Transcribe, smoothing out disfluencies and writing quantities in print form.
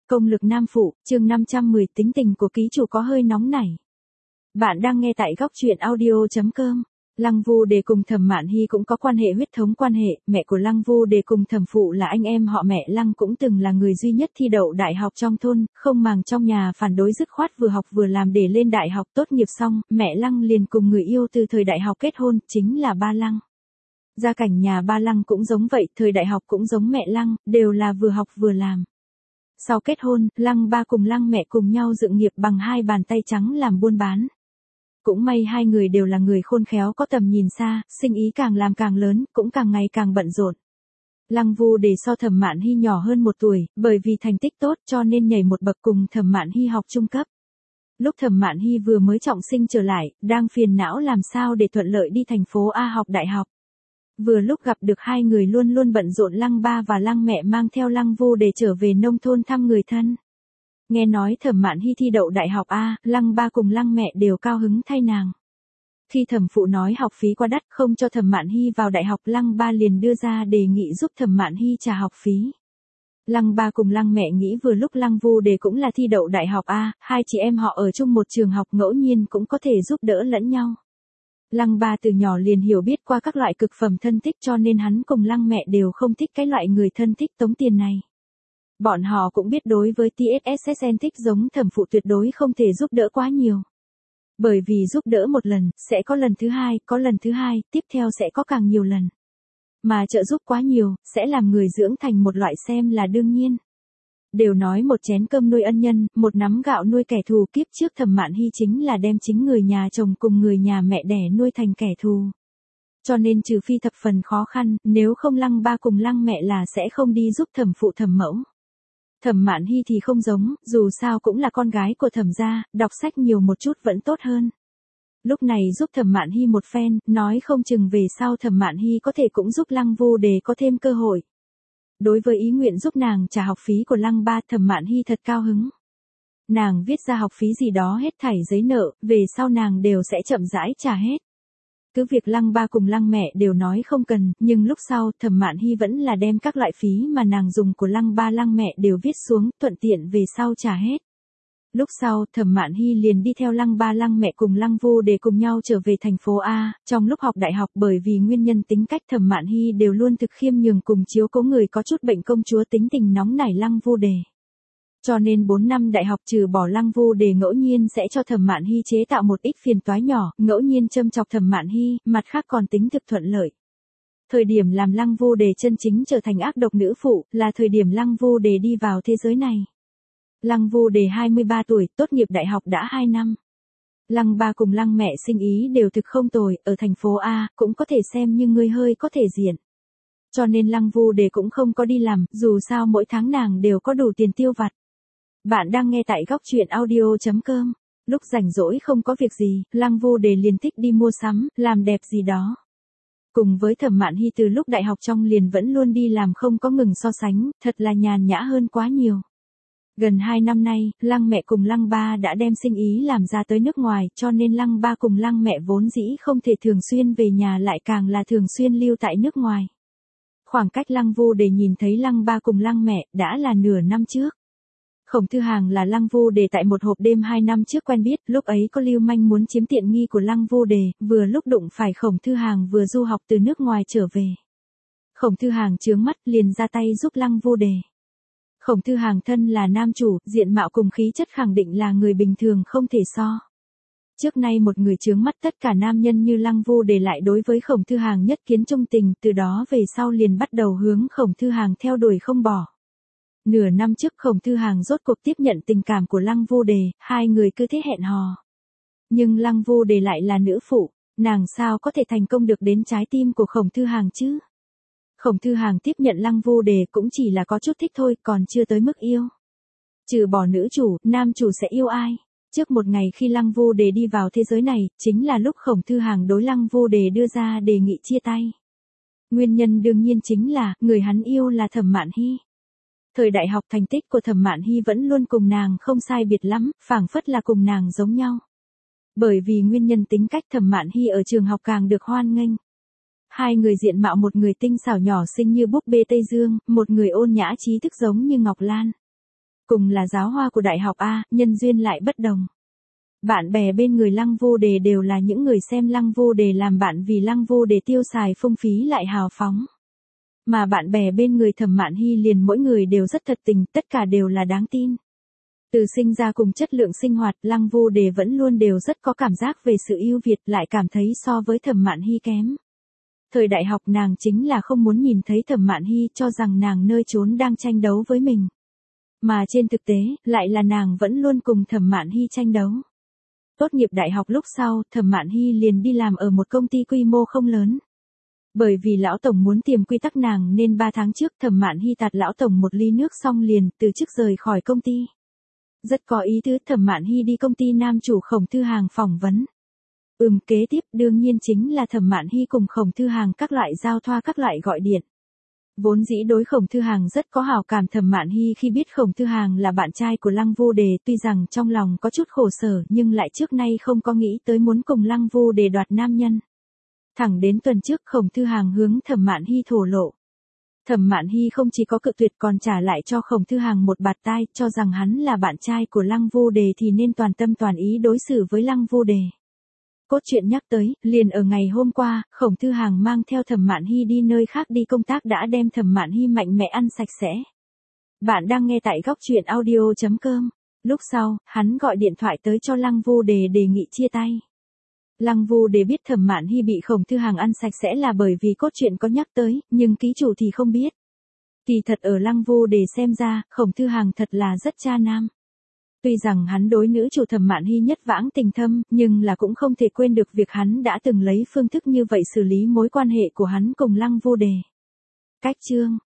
Công lực nam phụ, chương 510 tính tình của ký chủ có hơi nóng nảy. Bạn đang nghe tại góc truyện audio.com. Lăng Vu Đề cùng Thẩm Mạn Hy cũng có quan hệ huyết thống quan hệ, mẹ của Lăng Vu Đề cùng Thẩm Phụ là anh em họ mẹ. Lăng cũng từng là người duy nhất thi đậu đại học trong thôn, không màng trong nhà phản đối dứt khoát vừa học vừa làm để lên đại học. Tốt nghiệp xong, mẹ Lăng liền cùng người yêu từ thời đại học kết hôn, chính là ba Lăng. Gia cảnh nhà ba Lăng cũng giống vậy, thời đại học cũng giống mẹ Lăng, đều là vừa học vừa làm. Sau kết hôn, Lăng ba cùng Lăng mẹ cùng nhau dựng nghiệp bằng hai bàn tay trắng làm buôn bán. Cũng may hai người đều là người khôn khéo có tầm nhìn xa, sinh ý càng làm càng lớn, cũng càng ngày càng bận rộn. Lăng Vu Đề so Thẩm Mạn Hy nhỏ hơn 1 tuổi, bởi vì thành tích tốt cho nên nhảy một bậc cùng Thẩm Mạn Hy học trung cấp. Lúc Thẩm Mạn Hy vừa mới trọng sinh trở lại, đang phiền não làm sao để thuận lợi đi thành phố A học đại học. Vừa lúc gặp được hai người luôn luôn bận rộn, Lăng ba và Lăng mẹ mang theo Lăng Vu Đề trở về nông thôn thăm người thân. Nghe nói Thẩm Mạn Hy thi đậu đại học A, Lăng ba cùng Lăng mẹ đều cao hứng thay nàng. Khi Thẩm Phụ nói học phí quá đắt không cho Thẩm Mạn Hy vào đại học, Lăng ba liền đưa ra đề nghị giúp Thẩm Mạn Hy trả học phí. Lăng ba cùng Lăng mẹ nghĩ vừa lúc Lăng Vu Đề cũng là thi đậu đại học A, hai chị em họ ở chung một trường học ngẫu nhiên cũng có thể giúp đỡ lẫn nhau. Lăng ba từ nhỏ liền hiểu biết qua các loại cực phẩm thân thích cho nên hắn cùng Lăng mẹ đều không thích cái loại người thân thích tống tiền này. Bọn họ cũng biết đối với TSSN thích giống Thẩm Phụ tuyệt đối không thể giúp đỡ quá nhiều. Bởi vì giúp đỡ một lần, sẽ có lần thứ hai, có lần thứ hai, tiếp theo sẽ có càng nhiều lần. Mà trợ giúp quá nhiều, sẽ làm người dưỡng thành một loại xem là đương nhiên. Đều nói một chén cơm nuôi ân nhân, một nắm gạo nuôi kẻ thù. Kiếp trước Thẩm Mạn Hy chính là đem chính người nhà chồng cùng người nhà mẹ đẻ nuôi thành kẻ thù. Cho nên trừ phi thập phần khó khăn, nếu không Lăng ba cùng Lăng mẹ là sẽ không đi giúp Thẩm Phụ Thẩm mẫu. Thẩm Mạn Hy thì không giống, dù sao cũng là con gái của Thẩm gia, đọc sách nhiều một chút vẫn tốt hơn. Lúc này giúp Thẩm Mạn Hy một phen, nói không chừng về sau Thẩm Mạn Hy có thể cũng giúp Lăng Vu Đề có thêm cơ hội. Đối với ý nguyện giúp nàng trả học phí của Lăng ba, Thẩm Mạn Hy thật cao hứng. Nàng viết ra học phí gì đó hết thảy giấy nợ, về sau nàng đều sẽ chậm rãi trả hết. Cứ việc Lăng ba cùng Lăng mẹ đều nói không cần, nhưng lúc sau Thẩm Mạn Hy vẫn là đem các loại phí mà nàng dùng của Lăng ba Lăng mẹ đều viết xuống, thuận tiện về sau trả hết. Lúc sau, Thẩm Mạn Hy liền đi theo Lăng ba Lăng mẹ cùng Lăng Vu Đề cùng nhau trở về thành phố A. Trong lúc học đại học, bởi vì nguyên nhân tính cách Thẩm Mạn Hy đều luôn thực khiêm nhường cùng chiếu cố người có chút bệnh công chúa tính tình nóng nảy Lăng Vu Đề. Cho nên 4 năm đại học trừ bỏ Lăng Vu Đề ngẫu nhiên sẽ cho Thẩm Mạn Hy chế tạo một ít phiền toái nhỏ, ngẫu nhiên châm chọc Thẩm Mạn Hy, mặt khác còn tính thực thuận lợi. Thời điểm làm Lăng Vu Đề chân chính trở thành ác độc nữ phụ, là thời điểm Lăng Vu Đề đi vào thế giới này. Lăng Vu Đề 23 tuổi, tốt nghiệp đại học đã 2 năm. Lăng ba cùng Lăng mẹ sinh ý đều thực không tồi, ở thành phố A, cũng có thể xem như người hơi có thể diện. Cho nên Lăng Vu Đề cũng không có đi làm, dù sao mỗi tháng nàng đều có đủ tiền tiêu vặt. Bạn đang nghe tại góc truyện audio.com. Lúc rảnh rỗi không có việc gì, Lăng Vu Đề liền thích đi mua sắm, làm đẹp gì đó. Cùng với Thẩm Mạn Hy từ lúc đại học trong liền vẫn luôn đi làm không có ngừng so sánh, thật là nhàn nhã hơn quá nhiều. Gần 2 năm nay, Lăng mẹ cùng Lăng ba đã đem sinh ý làm ra tới nước ngoài, cho nên Lăng ba cùng Lăng mẹ vốn dĩ không thể thường xuyên về nhà, lại càng là thường xuyên lưu tại nước ngoài. Khoảng cách Lăng Vu Đề nhìn thấy Lăng ba cùng Lăng mẹ đã là nửa năm trước. Khổng Thư Hàng là Lăng Vu Đề tại một hộp đêm 2 năm trước quen biết, lúc ấy có lưu manh muốn chiếm tiện nghi của Lăng Vu Đề, vừa lúc đụng phải Khổng Thư Hàng vừa du học từ nước ngoài trở về. Khổng Thư Hàng chướng mắt liền ra tay giúp Lăng Vu Đề. Khổng Thư Hàng thân là nam chủ, diện mạo cùng khí chất khẳng định là người bình thường không thể so. Trước nay một người chướng mắt tất cả nam nhân như Lăng Vu Đề lại đối với Khổng Thư Hàng nhất kiến trung tình, từ đó về sau liền bắt đầu hướng Khổng Thư Hàng theo đuổi không bỏ. Nửa năm trước Khổng Thư Hàng rốt cuộc tiếp nhận tình cảm của Lăng Vu Đề, hai người cứ thế hẹn hò. Nhưng Lăng Vu Đề lại là nữ phụ, nàng sao có thể thành công được đến trái tim của Khổng Thư Hàng chứ? Khổng Thư Hàng tiếp nhận Lăng Vu Đề cũng chỉ là có chút thích thôi, còn chưa tới mức yêu. Trừ bỏ nữ chủ, nam chủ sẽ yêu ai? Trước một ngày khi Lăng Vu Đề đi vào thế giới này, chính là lúc Khổng Thư Hàng đối Lăng Vu Đề đưa ra đề nghị chia tay. Nguyên nhân đương nhiên chính là, người hắn yêu là Thẩm Mạn Hy. Thời đại học thành tích của Thẩm Mạn Hy vẫn luôn cùng nàng không sai biệt lắm, phảng phất là cùng nàng giống nhau. Bởi vì nguyên nhân tính cách Thẩm Mạn Hy ở trường học càng được hoan nghênh. Hai người diện mạo, một người tinh xảo nhỏ xinh như búp bê Tây Dương, một người ôn nhã trí thức giống như Ngọc Lan. cùng là giáo hoa của đại học A, nhân duyên lại bất đồng. Bạn bè bên người Lăng Vu Đề đều là những người xem Lăng Vu Đề làm bạn vì Lăng Vu Đề tiêu xài phung phí lại hào phóng. Mà bạn bè bên người Thẩm Mạn Hy liền mỗi người đều rất thật tình, tất cả đều là đáng tin. Từ sinh ra cùng chất lượng sinh hoạt, Lăng Vu Đề vẫn luôn đều rất có cảm giác về sự ưu việt, lại cảm thấy so với Thẩm Mạn Hy kém. Thời đại học nàng chính là không muốn nhìn thấy Thẩm Mạn Hy, cho rằng nàng nơi trốn đang tranh đấu với mình. Mà trên thực tế, lại là nàng vẫn luôn cùng Thẩm Mạn Hy tranh đấu. Tốt nghiệp đại học lúc sau, Thẩm Mạn Hy liền đi làm ở một công ty quy mô không lớn. Bởi vì lão tổng muốn tiềm quy tắc nàng nên 3 tháng trước Thẩm Mạn Hy tạt lão tổng một ly nước xong liền từ chức rời khỏi công ty. Rất có ý tứ. Thẩm Mạn Hy đi công ty nam chủ Khổng Thư Hàng phỏng vấn. Kế tiếp đương nhiên chính là Thẩm Mạn Hy cùng Khổng Thư Hàng các loại giao thoa, các loại gọi điện. Vốn dĩ đối Khổng Thư Hàng rất có hảo cảm, Thẩm Mạn Hy khi biết Khổng Thư Hàng là bạn trai của Lăng Vu Đề, tuy rằng trong lòng có chút khổ sở nhưng lại trước nay không có nghĩ tới muốn cùng Lăng Vu Đề đoạt nam nhân. Thẳng đến tuần trước Khổng Thư Hàng hướng Thẩm Mạn Hy thổ lộ. Thẩm Mạn Hy không chỉ có cự tuyệt còn trả lại cho Khổng Thư Hàng một bạt tai, cho rằng hắn là bạn trai của Lăng Vu Đề thì nên toàn tâm toàn ý đối xử với Lăng Vu Đề. Cốt truyện nhắc tới, liền ở ngày hôm qua, Khổng Thư Hàng mang theo Thẩm Mạn Hy đi nơi khác đi công tác đã đem Thẩm Mạn Hy mạnh mẽ ăn sạch sẽ. Bạn đang nghe tại góc truyện audio.com. Lúc sau, hắn gọi điện thoại tới cho Lăng Vu Đề đề nghị chia tay. Lăng Vu Đề biết Thẩm Mạn Hy bị Khổng Thư Hàng ăn sạch sẽ là bởi vì cốt truyện có nhắc tới, nhưng ký chủ thì không biết. Kỳ thật ở Lăng Vu Đề xem ra, Khổng Thư Hàng thật là rất cha nam. Tuy rằng hắn đối nữ chủ Thẩm Mạn Hy nhất vãng tình thâm, nhưng là cũng không thể quên được việc hắn đã từng lấy phương thức như vậy xử lý mối quan hệ của hắn cùng Lăng Vu Đề. Cách chương